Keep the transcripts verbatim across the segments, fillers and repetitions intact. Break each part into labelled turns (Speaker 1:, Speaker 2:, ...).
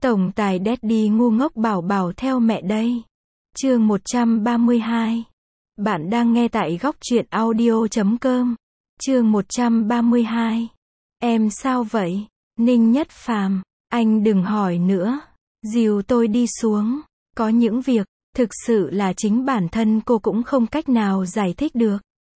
Speaker 1: Tổng tài Daddy ngu ngốc bảo bảo theo mẹ đây. Chương một trăm ba mươi hai. Bạn đang nghe tại góc truyện audio chấm com. Chương một trăm ba mươi hai. Em sao vậy? Ninh Nhất Phàm, anh đừng hỏi nữa. Dìu tôi đi xuống. Có những việc, thực sự là chính bản thân cô cũng không cách nào giải thích được.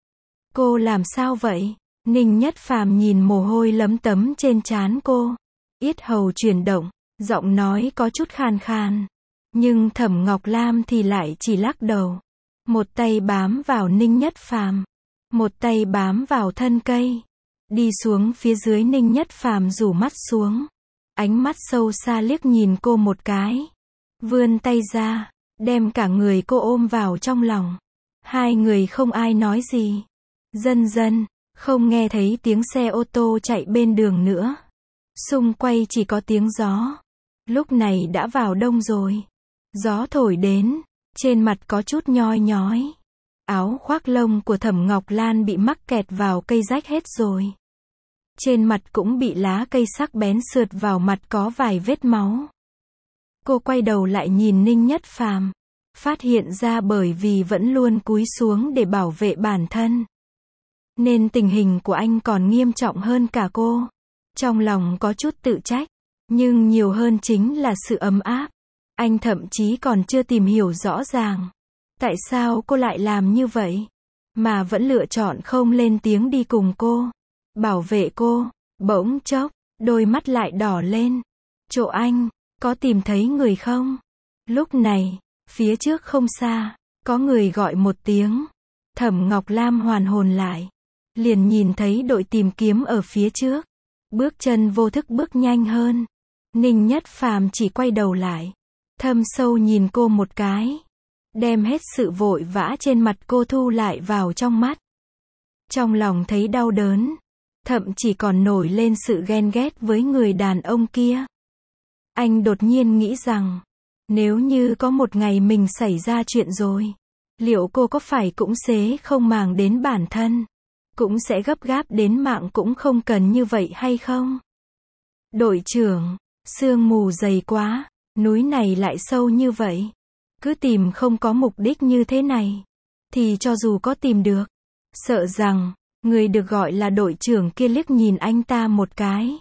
Speaker 1: Cô làm sao vậy? Ninh Nhất Phàm nhìn mồ hôi lấm tấm trên trán cô. Yết hầu chuyển động, giọng nói có chút khan khan. Nhưng Thẩm Ngọc Lam thì lại chỉ lắc đầu. Một tay bám vào Ninh Nhất Phàm, một tay bám vào thân cây. Đi xuống phía dưới, Ninh Nhất Phàm rủ mắt xuống. Ánh mắt sâu xa liếc nhìn cô một cái. Vươn tay ra, đem cả người cô ôm vào trong lòng. Hai người không ai nói gì. Dần dần, không nghe thấy tiếng xe ô tô chạy bên đường nữa. Xung quanh chỉ có tiếng gió. Lúc này đã vào đông rồi. Gió thổi đến, trên mặt có chút nhoi nhói. Áo khoác lông của Thẩm Ngọc Lan bị mắc kẹt vào cây rách hết rồi. Trên mặt cũng bị lá cây sắc bén sượt vào mặt, có vài vết máu. Cô quay đầu lại nhìn Ninh Nhất Phàm, phát hiện ra bởi vì vẫn luôn cúi xuống để bảo vệ bản thân, nên tình hình của anh còn nghiêm trọng hơn cả cô. Trong lòng có chút tự trách, nhưng nhiều hơn chính là sự ấm áp. Anh thậm chí còn chưa tìm hiểu rõ ràng tại sao cô lại làm như vậy, mà vẫn lựa chọn không lên tiếng đi cùng cô, bảo vệ cô. Bỗng chốc, đôi mắt lại đỏ lên. Chỗ anh, có tìm thấy người không? Lúc này, phía trước không xa, có người gọi một tiếng. Thẩm Ngọc Lam hoàn hồn lại, liền nhìn thấy đội tìm kiếm ở phía trước. Bước chân vô thức bước nhanh hơn. Ninh Nhất Phàm chỉ quay đầu lại, thâm sâu nhìn cô một cái, đem hết sự vội vã trên mặt cô thu lại vào trong mắt. Trong lòng thấy đau đớn, thậm chí còn nổi lên sự ghen ghét với người đàn ông kia. Anh đột nhiên nghĩ rằng, nếu như có một ngày mình xảy ra chuyện rồi, liệu cô có phải cũng sẽ không màng đến bản thân, cũng sẽ gấp gáp đến mạng cũng không cần như vậy hay không? Đội trưởng, sương mù dày quá, núi này lại sâu như vậy. Cứ tìm không có mục đích như thế này, thì cho dù có tìm được, sợ rằng, người được gọi là đội trưởng kia liếc nhìn anh ta một cái.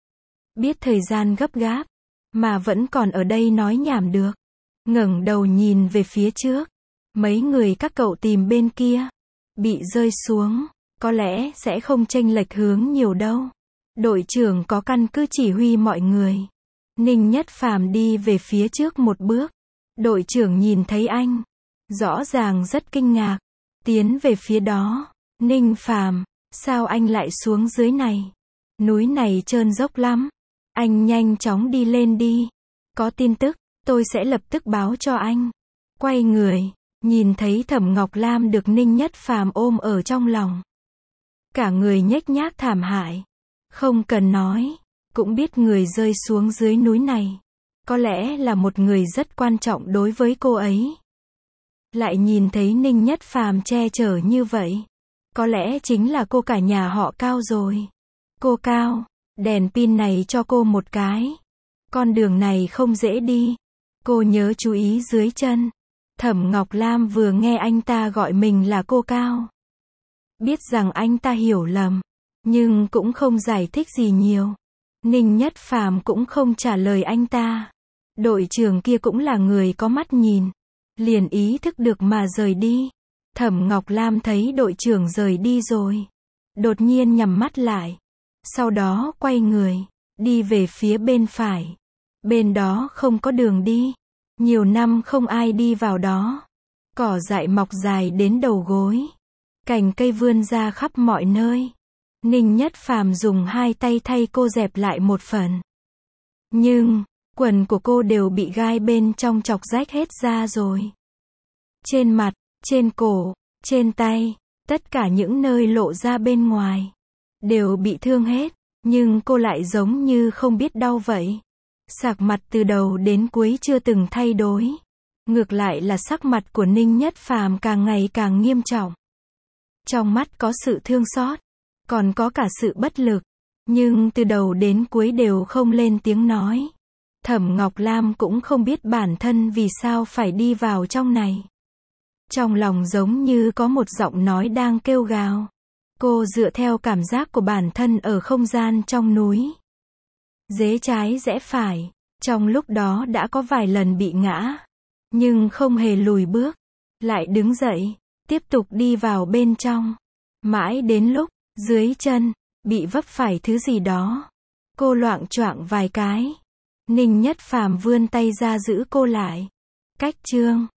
Speaker 1: Biết thời gian gấp gáp, mà vẫn còn ở đây nói nhảm được. Ngẩng đầu nhìn về phía trước. Mấy người các cậu tìm bên kia, bị rơi xuống, có lẽ sẽ không chênh lệch hướng nhiều đâu. Đội trưởng có căn cứ chỉ huy mọi người. Ninh Nhất Phàm đi về phía trước một bước. Đội trưởng nhìn thấy anh, rõ ràng rất kinh ngạc, tiến về phía đó. Ninh Phàm, sao anh lại xuống dưới này? Núi này trơn dốc lắm. Anh nhanh chóng đi lên đi. Có tin tức, tôi sẽ lập tức báo cho anh. Quay người, nhìn thấy Thẩm Ngọc Lam được Ninh Nhất Phàm ôm ở trong lòng. Cả người nhếch nhác thảm hại. Không cần nói, cũng biết người rơi xuống dưới núi này có lẽ là một người rất quan trọng đối với cô ấy. Lại nhìn thấy Ninh Nhất Phàm che chở như vậy, có lẽ chính là cô cả nhà họ Cao rồi. Cô Cao, đèn pin này cho cô một cái. Con đường này không dễ đi. Cô nhớ chú ý dưới chân. Thẩm Ngọc Lam vừa nghe anh ta gọi mình là cô Cao, biết rằng anh ta hiểu lầm, nhưng cũng không giải thích gì nhiều. Ninh Nhất Phàm cũng không trả lời anh ta. Đội trưởng kia cũng là người có mắt nhìn, liền ý thức được mà rời đi. Thẩm Ngọc Lam thấy đội trưởng rời đi rồi, đột nhiên nhắm mắt lại, sau đó quay người, đi về phía bên phải. Bên đó không có đường đi, nhiều năm không ai đi vào đó. Cỏ dại mọc dài đến đầu gối, cành cây vươn ra khắp mọi nơi. Ninh Nhất Phàm dùng hai tay thay cô dẹp lại một phần. Nhưng, quần của cô đều bị gai bên trong chọc rách hết ra rồi. Trên mặt, trên cổ, trên tay, tất cả những nơi lộ ra bên ngoài, đều bị thương hết. Nhưng cô lại giống như không biết đau vậy. Sắc mặt từ đầu đến cuối chưa từng thay đổi. Ngược lại là sắc mặt của Ninh Nhất Phàm càng ngày càng nghiêm trọng. Trong mắt có sự thương xót, còn có cả sự bất lực. Nhưng từ đầu đến cuối đều không lên tiếng nói. Thẩm Ngọc Lam cũng không biết bản thân vì sao phải đi vào trong này. Trong lòng giống như có một giọng nói đang kêu gào. Cô dựa theo cảm giác của bản thân ở không gian trong núi. Rẽ trái rẽ phải, trong lúc đó đã có vài lần bị ngã, nhưng không hề lùi bước, lại đứng dậy, tiếp tục đi vào bên trong. Mãi đến lúc, dưới chân, bị vấp phải thứ gì đó. Cô loạng choạng vài cái. Ninh Nhất Phàm vươn tay ra giữ cô lại. Cách chương